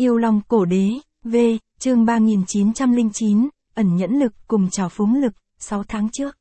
Yêu Long Cổ Đế, V, chương 3909, ẩn nhẫn lực cùng trào phúng lực, 6 tháng trước.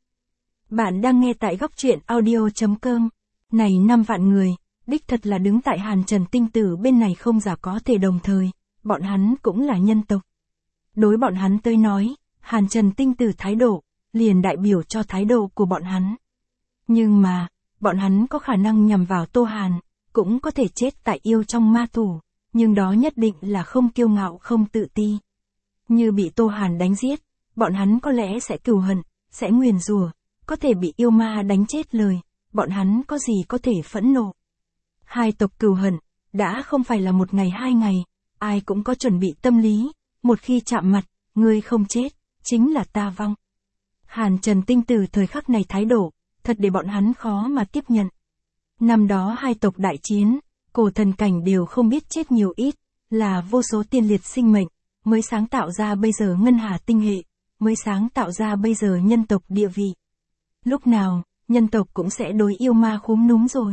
Bạn đang nghe tại góc truyện audio.com. Này 5 vạn người, đích thật là đứng tại Hàn Trần Tinh Tử bên này không giả có thể đồng thời, bọn hắn cũng là nhân tộc. Đối bọn hắn tới nói, Hàn Trần Tinh Tử thái độ, liền đại biểu cho thái độ của bọn hắn. Nhưng mà, bọn hắn có khả năng nhằm vào Tô Hàn, cũng có thể chết tại yêu trong ma tù, nhưng đó nhất định là không kiêu ngạo không tự ti. Như bị Tô Hàn đánh giết, bọn hắn có lẽ sẽ cừu hận, sẽ nguyền rủa, có thể bị yêu ma đánh chết lời, bọn hắn có gì có thể phẫn nộ. Hai tộc cừu hận, đã không phải là một ngày 2 ngày, ai cũng có chuẩn bị tâm lý, một khi chạm mặt, ngươi không chết, chính là ta vong. Hàn Trần Tinh Tử thời khắc này thái độ, thật để bọn hắn khó mà tiếp nhận. Năm đó hai tộc đại chiến, cổ thần cảnh đều không biết chết nhiều ít, là vô số tiên liệt sinh mệnh, mới sáng tạo ra bây giờ ngân hà tinh hệ, mới sáng tạo ra bây giờ nhân tộc địa vị. Lúc nào, nhân tộc cũng sẽ đối yêu ma khúm núm rồi.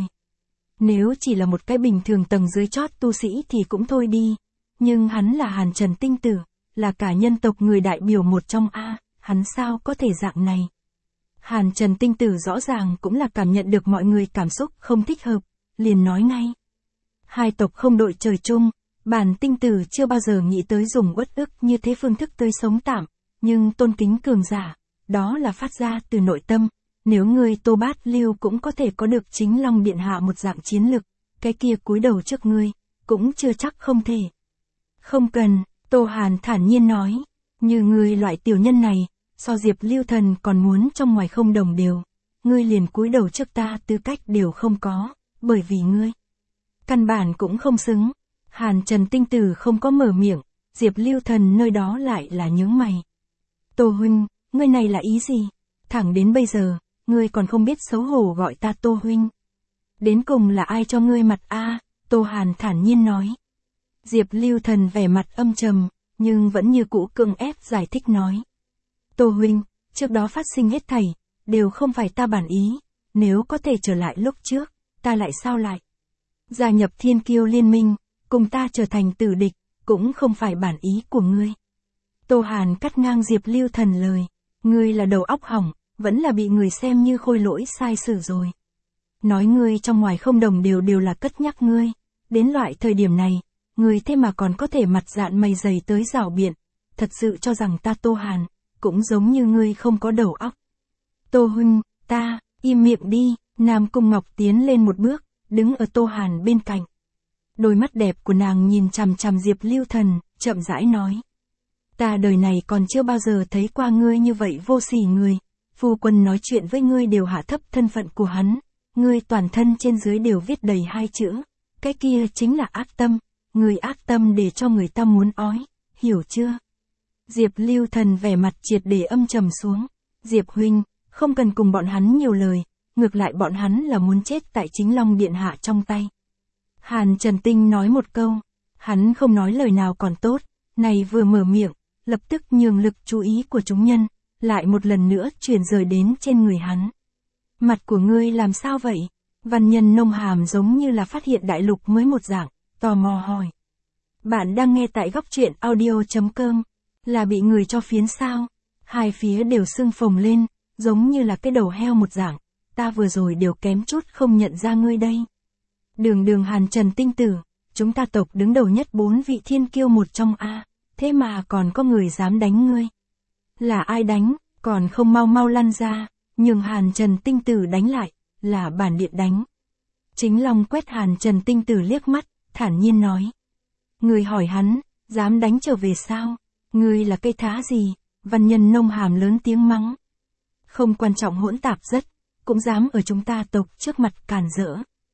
Nếu chỉ là một cái bình thường tầng dưới chót tu sĩ thì cũng thôi đi, nhưng hắn là Hàn Trần Tinh Tử, là cả nhân tộc người đại biểu một trong A, hắn sao có thể dạng này. Hàn Trần Tinh Tử rõ ràng cũng là cảm nhận được mọi người cảm xúc không thích hợp, liền nói ngay. Hai tộc không đội trời chung, bản Tinh Tử chưa bao giờ nghĩ tới dùng uất ức như thế phương thức tới sống tạm, nhưng tôn kính cường giả, đó là phát ra từ nội tâm. Nếu ngươi Tô Bát Lưu cũng có thể có được Chính Long Điện Hạ một dạng chiến lực, cái kia cúi đầu trước ngươi, cũng chưa chắc không thể. Không cần, Tô Hàn thản nhiên nói, như ngươi loại tiểu nhân này, so Diệp Lưu Thần còn muốn trong ngoài không đồng đều, ngươi liền cúi đầu trước ta tư cách đều không có, bởi vì ngươi căn bản cũng không xứng. Hàn Trần Tinh Tử không có mở miệng, Diệp Lưu Thần nơi đó lại là nhướng mày. Tô huynh, ngươi này là ý gì? Thẳng đến bây giờ, ngươi còn không biết xấu hổ gọi ta Tô huynh. Đến cùng là ai cho ngươi mặt a? Tô Hàn thản nhiên nói. Diệp Lưu Thần vẻ mặt âm trầm, nhưng vẫn như cũ cưỡng ép giải thích nói. Tô huynh, trước đó phát sinh hết thảy, đều không phải ta bản ý, nếu có thể trở lại lúc trước, ta lại sao lại? Gia nhập Thiên Kiêu Liên minh, cùng ta trở thành tử địch, cũng không phải bản ý của ngươi. Tô Hàn cắt ngang Diệp Lưu Thần lời, ngươi là đầu óc hỏng, vẫn là bị người xem như khôi lỗi sai sử rồi. Nói ngươi trong ngoài không đồng đều là cất nhắc ngươi, đến loại thời điểm này, ngươi thế mà còn có thể mặt dạn mày dày tới rảo biện, thật sự cho rằng ta Tô Hàn, cũng giống như ngươi không có đầu óc. Tô huynh, ta, im miệng đi, Nam Cung Ngọc tiến lên một bước, đứng ở Tô Hàn bên cạnh. Đôi mắt đẹp của nàng nhìn chằm chằm Diệp Lưu Thần, chậm rãi nói. Ta đời này còn chưa bao giờ thấy qua ngươi như vậy vô sỉ người, phu quân nói chuyện với ngươi đều hạ thấp thân phận của hắn, ngươi toàn thân trên dưới đều viết đầy 2 chữ, cái kia chính là ác tâm, ngươi ác tâm để cho người ta muốn ói, hiểu chưa? Diệp Lưu Thần vẻ mặt triệt để âm trầm xuống, Diệp huynh, không cần cùng bọn hắn nhiều lời, ngược lại bọn hắn là muốn chết tại Chính Long Điện Hạ trong tay. Hàn Trần Tinh nói một câu, hắn không nói lời nào còn tốt, này vừa mở miệng, lập tức nhường lực chú ý của chúng nhân, lại một lần nữa chuyển rời đến trên người hắn. Mặt của ngươi làm sao vậy? Văn Nhân Nông Hàm giống như là phát hiện đại lục mới một dạng, tò mò hỏi. Bạn đang nghe tại góc truyện audio.com, là bị người cho phiến sao? Hai phía đều sưng phồng lên, giống như là cái đầu heo một dạng, ta vừa rồi đều kém chút không nhận ra ngươi đây. Đường Hàn Trần Tinh Tử, chúng ta tộc đứng đầu nhất 4 vị thiên kiêu một trong A, thế mà còn có người dám đánh ngươi. Là ai đánh, còn không mau lăn ra, nhường Hàn Trần Tinh Tử đánh lại, là bản điện đánh. Chính Long quét Hàn Trần Tinh Tử liếc mắt, thản nhiên nói. Người hỏi hắn, dám đánh trở về sao? Ngươi là cây thá gì? Văn Nhân Nông Hàm lớn tiếng mắng. Không quan trọng hỗn tạp rất, cũng dám ở chúng ta tộc trước mặt cản rỡ.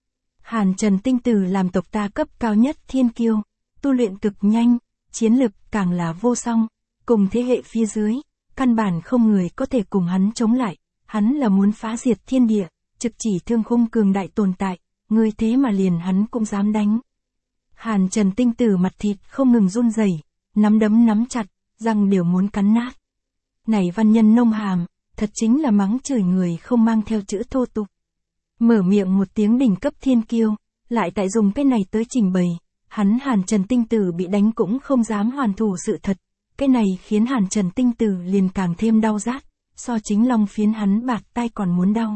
Hàn Trần Tinh Tử làm tộc ta cấp cao nhất thiên kiêu, tu luyện cực nhanh, chiến lực càng là vô song, cùng thế hệ phía dưới, căn bản không người có thể cùng hắn chống lại, hắn là muốn phá diệt thiên địa, trực chỉ thương khung cường đại tồn tại, người thế mà liền hắn cũng dám đánh. Hàn Trần Tinh Tử mặt thịt không ngừng run rẩy, nắm đấm nắm chặt, răng đều muốn cắn nát. Này Văn Nhân Nông Hàm, thật chính là mắng chửi người không mang theo chữ thô tục. Mở miệng một tiếng đỉnh cấp thiên kiêu, lại tại dùng cái này tới trình bày, Hắn Hàn Trần Tinh Tử bị đánh cũng không dám hoàn thủ sự thật. Cái này khiến Hàn Trần Tinh Tử liền càng thêm đau rát, so chính long phiến hắn bạt tay còn muốn đau.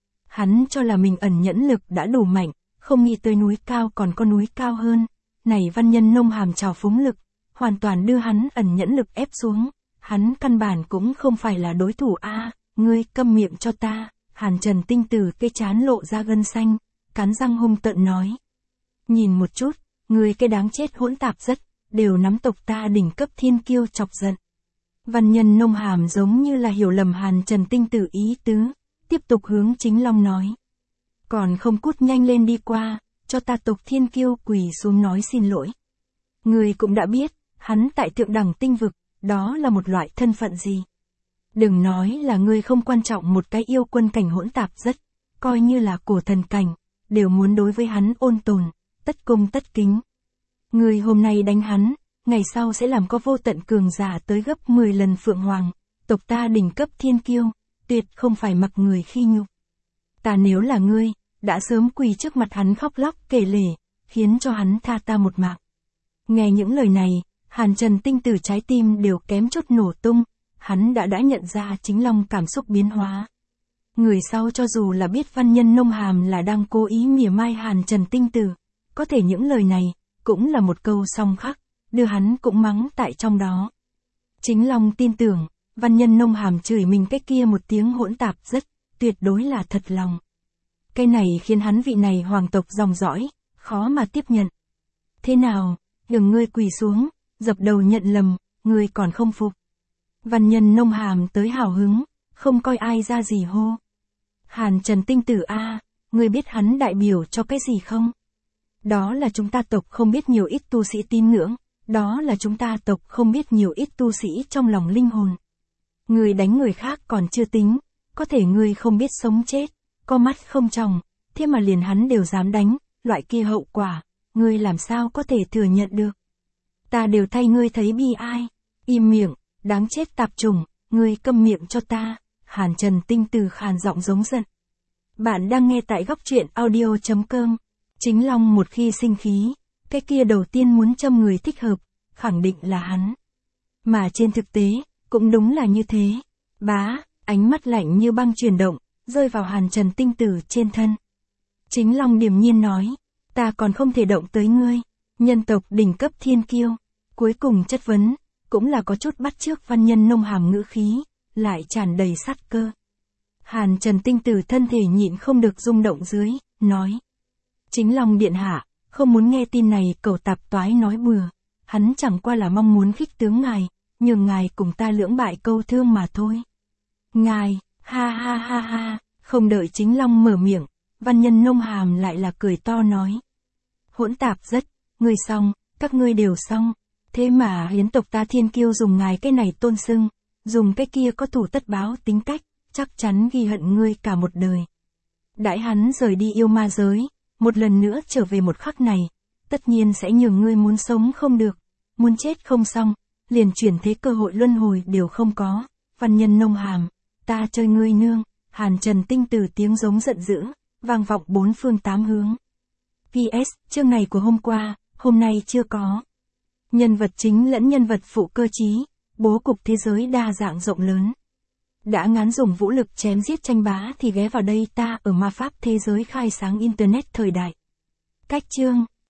Hắn cho là mình ẩn nhẫn lực đã đủ mạnh, không nghĩ tới núi cao còn có núi cao hơn. Này Văn Nhân Nông Hàm trào phúng lực, hoàn toàn đưa hắn ẩn nhẫn lực ép xuống. Hắn căn bản cũng không phải là đối thủ a. Ngươi câm miệng cho ta. Hàn Trần Tinh Tử cái trán lộ ra gân xanh, cắn răng hung tợn nói. Nhìn một chút, ngươi cái đáng chết hỗn tạp rất, đều nắm tộc ta đỉnh cấp thiên kiêu chọc giận. Văn Nhân Nông Hàm giống như là hiểu lầm Hàn Trần Tinh Tử ý tứ, tiếp tục hướng chính long nói. Còn không cút nhanh lên đi qua, cho ta tộc thiên kiêu quỳ xuống nói xin lỗi. Ngươi cũng đã biết, hắn tại thượng đẳng tinh vực, đó là một loại thân phận gì. Đừng nói là ngươi không quan trọng một cái yêu quân cảnh hỗn tạp rất, coi như là cổ thần cảnh, đều muốn đối với hắn ôn tồn, tất cung tất kính. Ngươi hôm nay đánh hắn, ngày sau sẽ làm có vô tận cường giả tới gấp 10 lần Phượng Hoàng, tộc ta đỉnh cấp thiên kiêu, tuyệt không phải mặc người khi nhục. Ta nếu là ngươi, đã sớm quỳ trước mặt hắn khóc lóc kể lể, khiến cho hắn tha ta một mạng. Nghe những lời này, Hàn Trần Tinh Tử trái tim đều kém chút nổ tung, hắn đã nhận ra chính long cảm xúc biến hóa. Người sau cho dù là biết Văn Nhân Nông Hàm là đang cố ý mỉa mai Hàn Trần Tinh Tử, có thể những lời này, cũng là một câu song khắc, đưa hắn cũng mắng tại trong đó. Chính long tin tưởng, Văn Nhân Nông Hàm chửi mình cái kia một tiếng hỗn tạp rất, tuyệt đối là thật lòng. Cái này khiến hắn vị này hoàng tộc dòng dõi, khó mà tiếp nhận. Thế nào, đừng ngươi quỳ xuống, dập đầu nhận lầm, ngươi còn không phục. Văn Nhân Nông Hàm tới hào hứng, không coi ai ra gì hô. Hàn Trần Tinh Tử a, ngươi biết hắn đại biểu cho cái gì không? Đó là chúng ta tộc không biết nhiều ít tu sĩ tín ngưỡng, đó là chúng ta tộc không biết nhiều ít tu sĩ trong lòng linh hồn. Ngươi đánh người khác còn chưa tính, có thể ngươi không biết sống chết, có mắt không tròng, thế mà liền hắn đều dám đánh, loại kia hậu quả, ngươi làm sao có thể thừa nhận được. Ta đều thay ngươi thấy bi ai, im miệng, đáng chết tạp chủng, ngươi câm miệng cho ta. Hàn Trần Tinh Tử khàn giọng giống giận. Bạn đang nghe tại góc truyện audio.com. Chính long một khi sinh khí, cái kia đầu tiên muốn châm người thích hợp, khẳng định là hắn. Mà trên thực tế, cũng đúng là như thế. Bá, ánh mắt lạnh như băng chuyển động, rơi vào Hàn Trần Tinh Tử trên thân. Chính long điềm nhiên nói, ta còn không thể động tới ngươi, nhân tộc đỉnh cấp thiên kiêu. Cuối cùng chất vấn, cũng là có chút bắt chước Văn Nhân Nông Hàm ngữ khí, lại tràn đầy sát cơ. Hàn Trần Tinh Tử thân thể nhịn không được rung động dưới, nói. Chính long điện hạ, không muốn nghe tin này cẩu tạp toái nói bừa, hắn chẳng qua là mong muốn khích tướng ngài, nhường ngài cùng ta lưỡng bại câu thương mà thôi. Ngài, ha ha ha ha, không đợi chính long mở miệng, Văn Nhân Nông Hàm lại là cười to nói. Hỗn tạp rất, ngươi xong, các ngươi đều xong, thế mà hiến tộc ta thiên kiêu dùng ngài cái này tôn xưng, dùng cái kia có thủ tất báo tính cách, chắc chắn ghi hận ngươi cả một đời. Đãi hắn rời đi yêu ma giới, một lần nữa trở về một khắc này, tất nhiên sẽ nhường ngươi muốn sống không được, muốn chết không xong, liền chuyển thế cơ hội luân hồi đều không có. Văn Nhân Nông Hàm, ta chơi ngươi nương. Hàn Trần Tinh Tử tiếng giống giận dữ, vang vọng bốn phương tám hướng. PS, chương này của hôm qua, hôm nay chưa có. Nhân vật chính lẫn nhân vật phụ cơ trí, bố cục thế giới đa dạng rộng lớn. Đã ngán dùng vũ lực chém giết tranh bá thì ghé vào đây ta ở ma pháp thế giới khai sáng internet thời đại. Cách chương